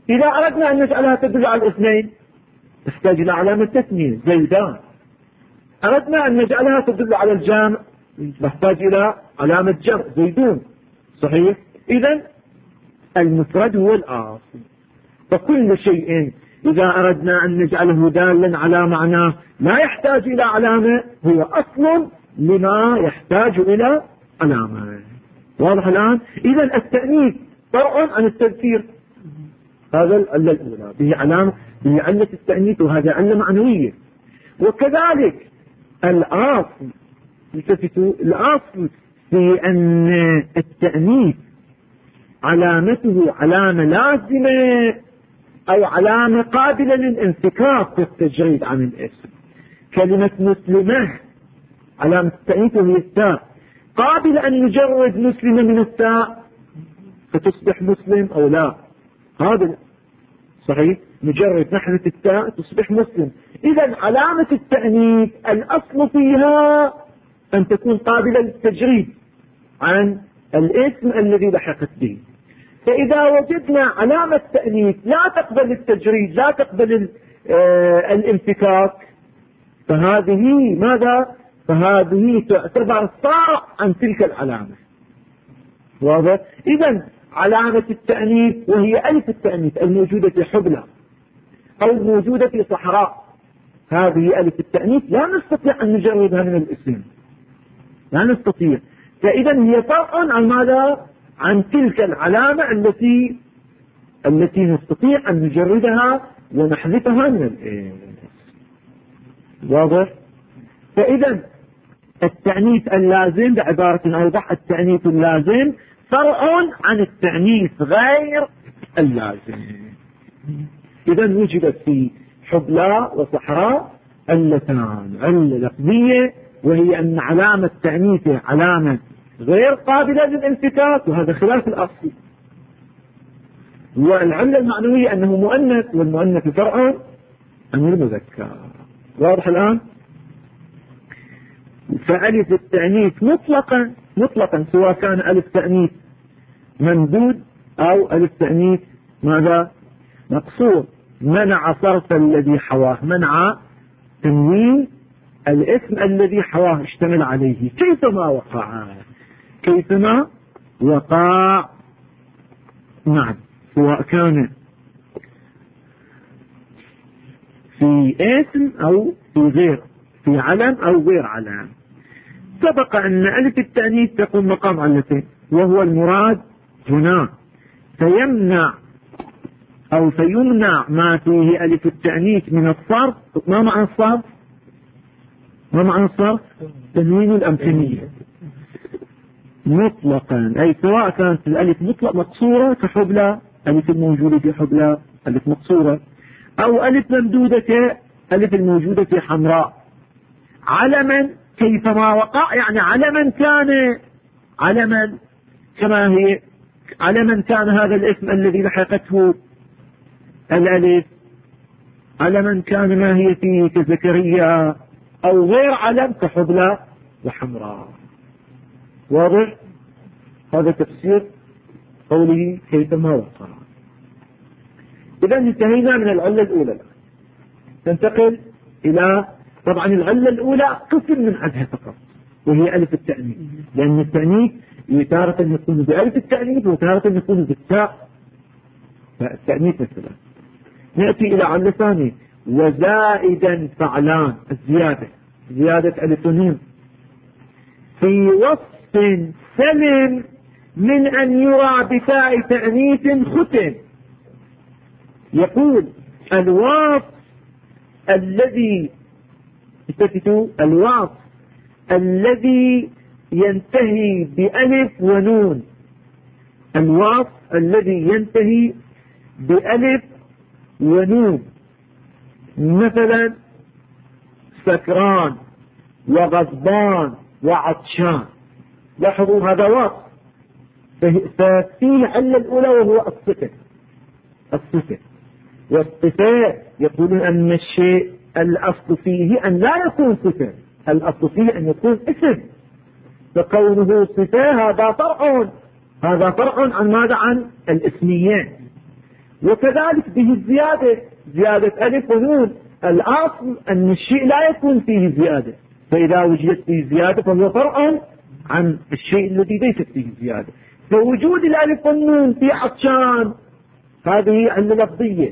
إذا أردنا أن نجعلها تدل على الاثنين تحتاج إلى علامة تثنية زيدان. أردنا أن نجعلها تدل على الجمع نحتاج إلى علامة جمع زيدون. صحيح؟ إذن المفرد هو الأصل. فكل شيء إذا أردنا أن نجعله دالا على معناه لا يحتاج إلى علامة هو أصل لما يحتاج إلى علامة. واضح الآن؟ إذن التأنيث فرع عن التذكير. هذا العلة الأولى به علامة به علة التأنيث وهذا علة معنوية. وكذلك الأصل الأصل في أن التأنيث علامته علامة لازمة أو علامة قابلة للانفكاك والتجريد عن الاسم. كلمة مسلمة علامة التأنيث وهي التاء قابل أن نجرد مسلمة من التاء فتصبح مسلم أو لا قابل. صحيح؟ نجرد نحن التاء تصبح مسلم. إذا علامة التأنيث الأصل فيها أن تكون قابلة للتجريد عن الاسم الذي لحقت به. فإذا وجدنا علامة تأنيث لا تقبل التجريد لا تقبل الانفكاك فهذه ماذا؟ فهذه تعتبر صار عن تلك العلامة. واضح؟ إذا علامة التأنيث وهي ألف التأنيث الموجودة في حبلى أو موجودة في صحراء هذه ألف التأنيث لا نستطيع أن نجردها من الاسم لا نستطيع. فإذا هي فرع عن ماذا؟ عن تلك العلامة التي نستطيع أن نجردها ونحذفها من الاسم. واضح؟ فإذا التأنيث اللازم بعبارة أوضح التأنيث اللازم فرع عن التأنيث غير اللازم. إذا وجدت في حبلى وصحراء علتان علة لفظية وهي أن علامة تأنيثه علامة غير قابلة للانفكاك وهذا خلاف الأصل. والعلة المعنوية أنه مؤنث والمؤنث فرع عن المذكر. واضح الآن؟ فألف التأنيث مطلقا سواء كان ألف تأنيث ممدود أو ألف تأنيث ماذا؟ مقصور منع صرف الذي حواه منع تنوين الاسم الذي حواه اشتمل عليه كيفما وقع نعم سواء كان في اسم أو في غير في علم أو غير علم. سبق أن ألف التأنيث تقوم مقام علتين وهو المراد هنا فيمنع ما فيه ألف التأنيث من الصرف. ما معنى الصرف؟ تنوين الأمكنية مطلقا أي سواء كانت الألف مطلق مقصورة كحبلى ألف الموجودة في حبلى ألف مقصورة أو ألف ممدودة كألف الموجودة في حمراء علما كيفما وقع يعني علما كما هي علما كان هذا الاسم الذي لحقته الألف علما كان ما هي فيه كزكريا أو غير علم كحبلى وحمراء. واضح؟ هذا تفسير قوله كيفما وقع. إذا انتهينا من العلة الأولى. تنتقل إلى طبعا العلة الأولى قسم من عدها فقط وهي ألف التأنيث لأن التأنيث تارة يكون بألف التأنيث وتارة يكون بالتاء فالتأنيث مثلا. نأتي إلى علة ثانية وزائدا فعلان زيادة ألف ونون في وصف سلم من أن يرى بتاء تأنيث ختم. يقول الوصف الذي ينتهي بألف ونون الوصف الذي ينتهي بألف ونون مثلا سكران وغضبان وعطشان. لاحظوا هذا وصف ففيه علة الأولى وهو الصفة والصفات يقولون أن الشيء الأصل فيه أن لا يكون صفة الأصل فيه أن يكون اسم فكونه صفة هذا فرع عن ماذا؟ عن الاسميات. وكذلك به الزيادة، زيادة ألف ونون. الأصل أن الشيء لا يكون فيه زيادة، فإذا وجدت فيه زيادة فهو فرع عن الشيء الذي ليست فيه زيادة. فوجود الألف والنون في عطشان هذه علة لفظية،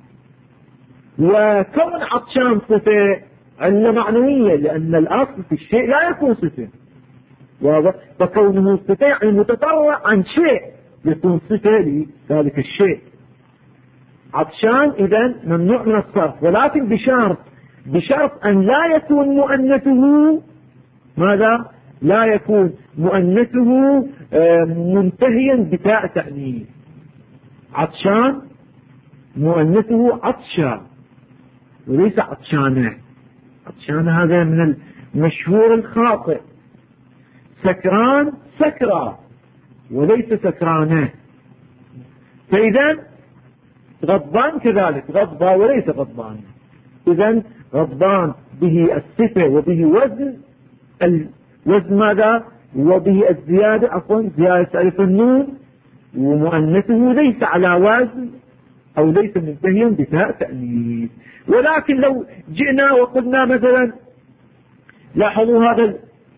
وكون عطشان صفة علة معنوية، لأن الأصل في الشيء لا يكون صفة. واضح؟ فكونه صفة يعني متطرع عن شيء يكون صفة لذلك الشيء. عطشان إذن ممنوع من الصرف، ولكن بشرط أن لا يكون مؤنثه ماذا؟ لا يكون مؤنثه منتهيا بتاء تأنيث. عطشان مؤنثه عطشا وليس عطشانه. عطشانه هذا من المشهور الخاطئ. سكران سكرى وليس سكرانه. فإذا غضبان كذلك غضبا وليس غضبان. إذا غضبان به الصفة وبه وزن الوزن ماذا؟ وبه الزيادة زيادة ألف النون، ومؤنثه ليس على وزن أو ليس منتهيا بتاء تأنيث. ولكن لو جئنا وقلنا مثلا لاحظوا هذا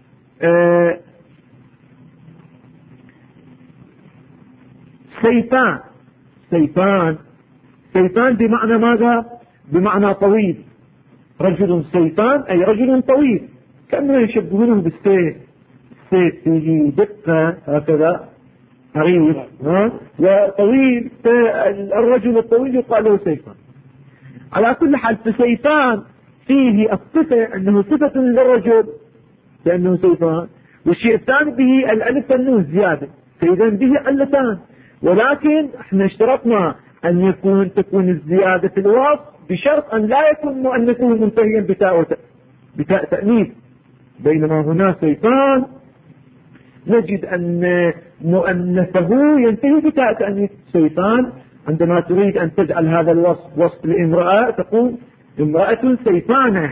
سيفان بمعنى ماذا؟ بمعنى طويل. رجل سيفان أي رجل طويل، كأنه يشبهونه بالسيف. السيف فيه دقة هكذا عريض وطويل، الرجل الطويل يقال له سيفان. على كل حال فسيفان فيه الصفة أنه صفة للرجل لأنه سيفان، والشيء الثاني به الألف والنون زيادة، فإذا به علتان. ولكن احنا اشترطنا أن تكون الزيادة في الوصف بشرط أن لا يكون مؤنثه منتهيا بتاء تأنيث. بينما هنا سيفان نجد أن مؤنثه ينتهي بتاء تأنيث. سيفان عندما تريد أن تجعل هذا الوصف وصف لامرأة تقول امرأة سيفانة،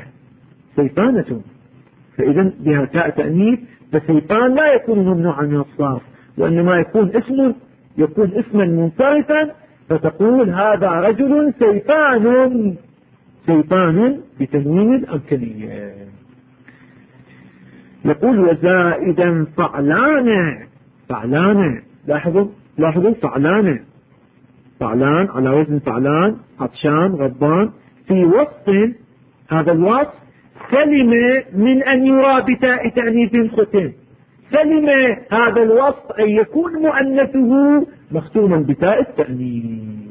فإذا بها تاء تأنيث. فسيفان لا يكون ممنوعا من الصرف، وإنما يكون اسما منصرفا، فتقول هذا رجل سيفان بتنوين الأمكنية. يقول وزائدا فعلان. لاحظوا فعلان على وزن فعلان، عطشان غضبان، في وصف هذا الوصف سلم من أن يرى بتاء تأنيث ختم. سلم هذا الوصف أن يكون مؤنثه مختوما بتاء التأنيث،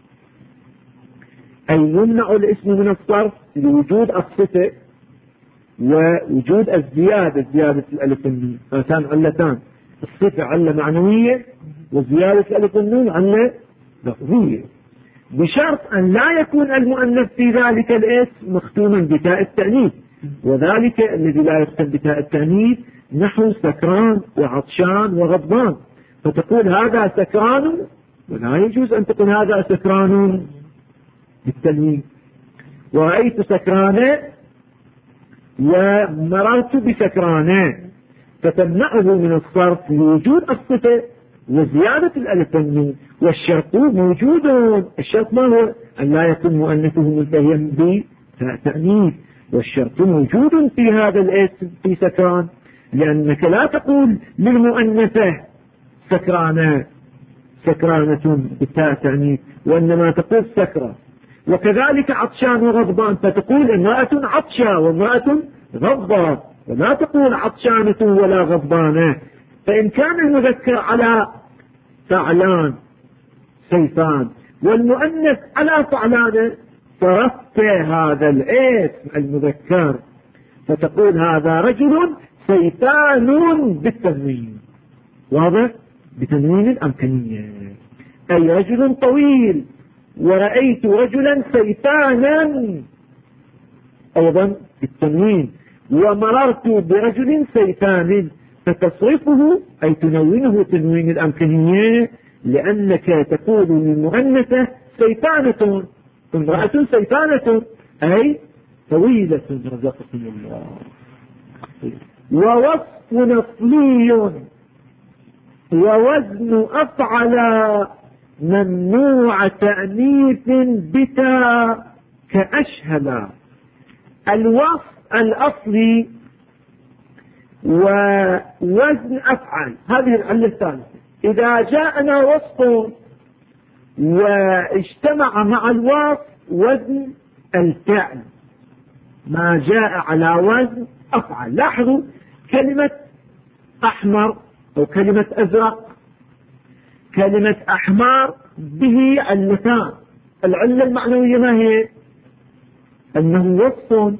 أي يمنع الاسم من الصرف لوجود الصفة ووجود الزيادة الألف النون. هاتان علتان، الصفة علة معنوية وزيادة الألف النون علة لفظية، بشرط أن لا يكون المؤنث في ذلك الاسم مختوما بتاء التأنيث. وذلك الذي لا يختم بتاء التأنيث نحو سكران وعطشان وغضبان، فتقول هذا سكران ولا يجوز أن تقول هذا سكران بالتنوين. ورأيت سكرانة ومررت بسكرانة، فتمنعه من الصرف لوجود الصفة وزيادة الألف والنون. والشرط موجود. الشرط ما هو؟ أن لا يكون مؤنثه منتهيا بتأنيث، والشرط موجود في هذا الاسم في سكران، لأنك لا تقول للمؤنثة سكرانة بتاء تأنيث، وإنما تقول سكرة. وكذلك عطشان وغضبان، فتقول امرأة عطشة وامرأة غضبة، ولا تقول عطشانة ولا غضبانة. فإن كان المذكر على فعلان سيفان والمؤنث على فعلان، صرفت هذا الاسم المذكر فتقول هذا رجل سيفان بالتنوين. واضح؟ بتنوين الأمكنية، أي رجل طويل. ورأيت رجلا سيفانا أيضا بالتنوين، ومررت برجل سيفان، فتصرفه أي تنوينه تنوين الأمكنية، لأنك تقول للمؤنثة سيفانة، امرأة سيفانة أي طويلة رزقكم الله. ووصف نصلي ووزن أفعل ممنوع تأنيث بتا كأشهل. الوصف الأصلي ووزن أفعل، هذه العلة الثالثة. إذا جاءنا وصف واجتمع مع الوصف وزن الفعل ما جاء على وزن أفعل. لاحظوا كلمة أحمر أو كلمة أزرق، كلمة أحمر به علتان. العلة المعنوية ما هي؟ أنه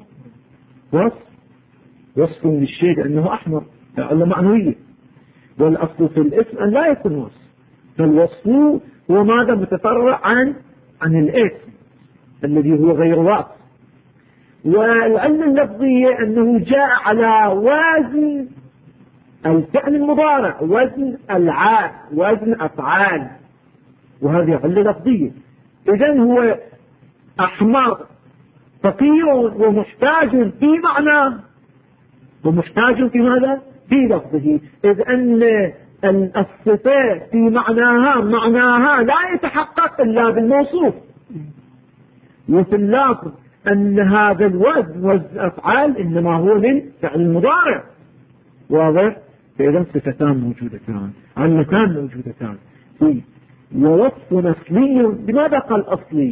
وصف للشيء لأنه أحمر، علة معنوية. والأصل في الاسم أن لا يكون وصف، فالوصف هو ماذا؟ متفرع عن الاسم الذي هو غير وصف. والعلة اللفظية أنه جاء على وزن الفعل المضارع، وزن العاد، وزن أفعال، وهذه علة لفظية. إذن هو أحمر فقير ومحتاج في معناه، ومحتاج في ماذا؟ في لفظه. إذ أن الصفة في معناها لا يتحقق إلا بالموصوف. وفي اللفظ أن هذا الوزن أفعال إنما هو للفعل المضارع. واضح؟ فإذا صفتان موجودتان، علتان موجودتان. ووصف أصلي. لماذا قال أصلي؟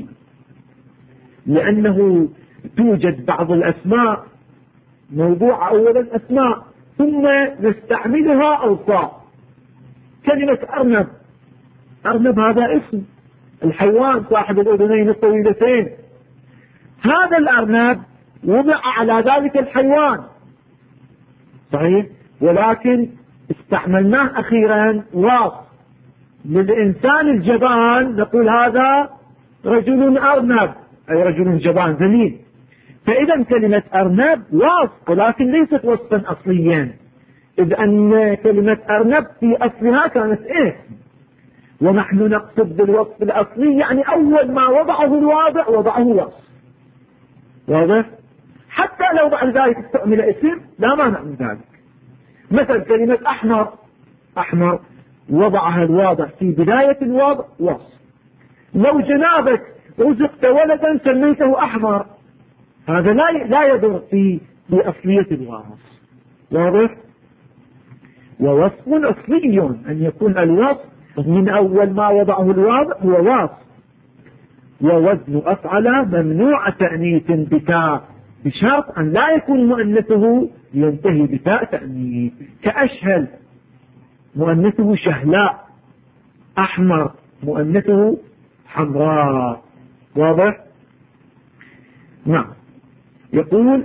لأنه توجد بعض الأسماء موضوع أولا أسماء ثم نستعملها أوصاف. كلمة أرنب هذا اسم الحيوان صاحب الأذنين الطويلتين. هذا الأرنب وضع على ذلك الحيوان صحيح، ولكن استعملناه أخيرا وصف. للإنسان الجبان نقول هذا رجل أرنب، أي رجل جبان ذليل. فإذا كلمة أرنب وصف ولكن ليست وصفا أصليا، إذ أن كلمة أرنب في أصلها كانت اسم، ونحن نقصد بالوصف الأصلي يعني أول ما وضعه الواضع وضعه وصف. واضح؟ حتى لو بعد ذلك استعمل اسم لا مانع من ذلك. مثل كلمة أحمر وضعها الواضع في بداية الوضع وصف. لو جنابك رزقت ولدا سميته أحمر، هذا لا يضر في أصلية الوصف. واضح؟ ووصف أصلي أن يكون الوصف من أول ما وضعه الواضع هو وصف. ووزن أفعل ممنوع تأنيث بتاء، بشرط أن لا يكون مؤنثه ينتهي بتاء تأنيث. كأشهل مؤنثه شهلاء، أحمر مؤنثه حمراء. واضح؟ نعم. يقول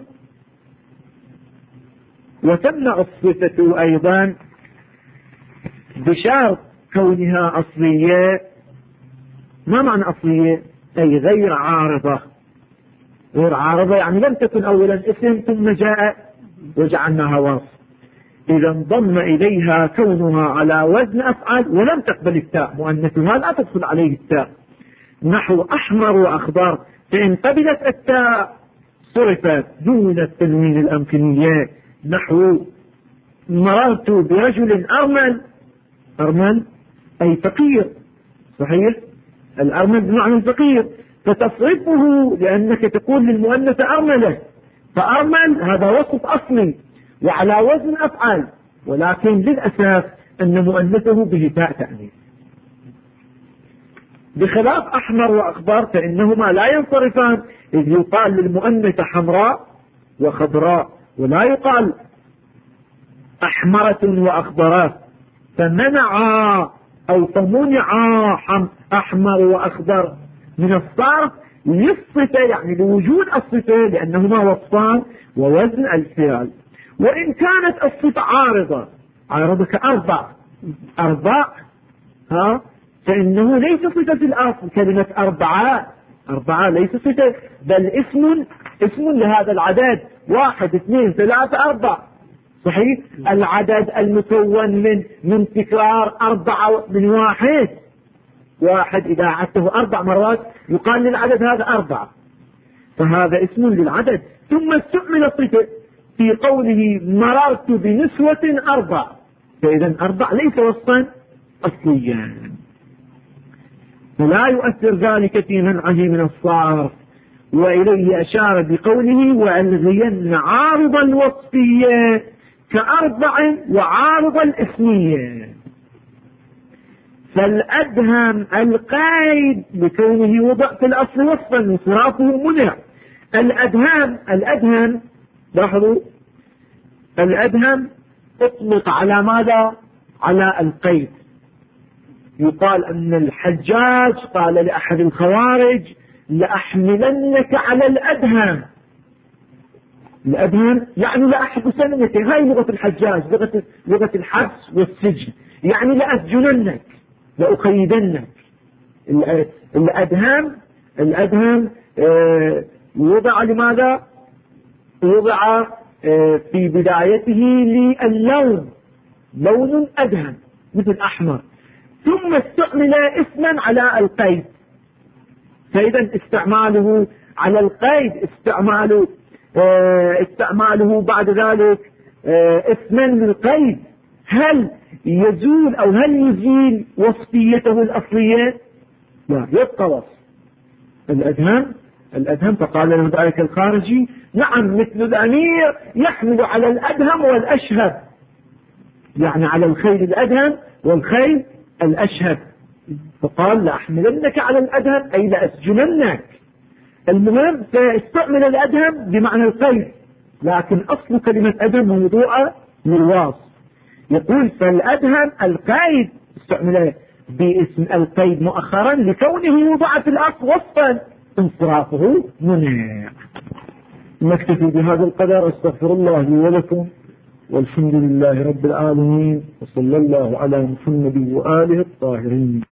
وتمنع الصفة أيضا بشرط كونها أصلية. ما معنى أصلية؟ أي غير عارضة. غير عارضة يعني لم تكن أولا اسم ثم جاء وجعلناها وصف. إذا انضم إليها كونها على وزن أفعل ولم تقبل التاء، مؤنثها لا تدخل عليه التاء. نحو أحمر وأخضر، فإن قبلت التاء صرفت دون التنوين الأمكنية. نحو مررت برجل أرمل أي فقير، صحيح؟ الأرمل بمعنى الفقير، فتصرفه لأنك تقول للمؤنث أرملة، فأرمل هذا وصف أصلي وعلى وزن أفعل، ولكن للأسف أن مؤنثه به تاء تأنيث. بخلاف أحمر وأخضر فإنهما لا ينصرفان، إذ يقال للمؤنث حمراء وخضراء ولا يقال أحمرة وأخضرات. فمنع أحمر وأخضر من الصرف للصفة، يعني لوجود الصفة، لأنهما وصفان ووزن الفعل. وإن كانت الصفة عارضة كأربع فإنه ليس صفة في الأصل. كلمة أربعة ليس صفة، بل اسم لهذا العدد، 1 2 3 4. صحيح؟ العدد المكون من تكرار 4 من واحد إذا عدته 4 مرات يقال للعدد هذا 4، فهذا اسم للعدد. ثم استعمل الصفة في قوله مررت بنسوة 4، فإذا 4 ليس وصفا أصليا. فلا يؤثر ذلك في منعه من الصرف. وإليه أشار بقوله وألغين عارض الوصفية كأربع وعارض الاسمية. فالأدهم القيد بكونه وضع في الأصل وصفا انصرافه منع. الأدهم لاحظوا الأدهم اطلق على ماذا؟ على القيد. يقال أن الحجاج قال لأحد الخوارج لأحملنك على الأدهم. الأدهم يعني لأحبسنك، هاي لغة الحجاج، لغة الحبس والسجن، يعني لأسجننك لأقيدنك. الأدهم وضع لماذا؟ وضع في بدايته للون، لون أدهم مثل أحمر، ثم استعمل اسما على القيد. فإذا استعماله على القيد استعماله بعد ذلك اسما للقيد، هل يزول أو هل يزيل وصفيته الأصلية؟ لا، يبقى وصف الأدهم. فقال له ذلك الخارجي نعم مثل الأمير يحمل على الأدهم والأشهب، يعني على الخيل الأدهم والخيل الأشهب. فقال لأحملنك على الأدهم أي لأسجننك. المهم فاستعمل الأدهم بمعنى القيد، لكن أصل كلمة أدهم موضوعة للواصف. يقول فالأدهم القيد استعمل باسم القيد مؤخرا لكونه وضع في الأصل وصفا انصرافه منع. نكتفي بهذا القدر. استغفر الله لي ولكم، والحمد لله رب العالمين، وصلى الله على محمد وآله الطاهرين.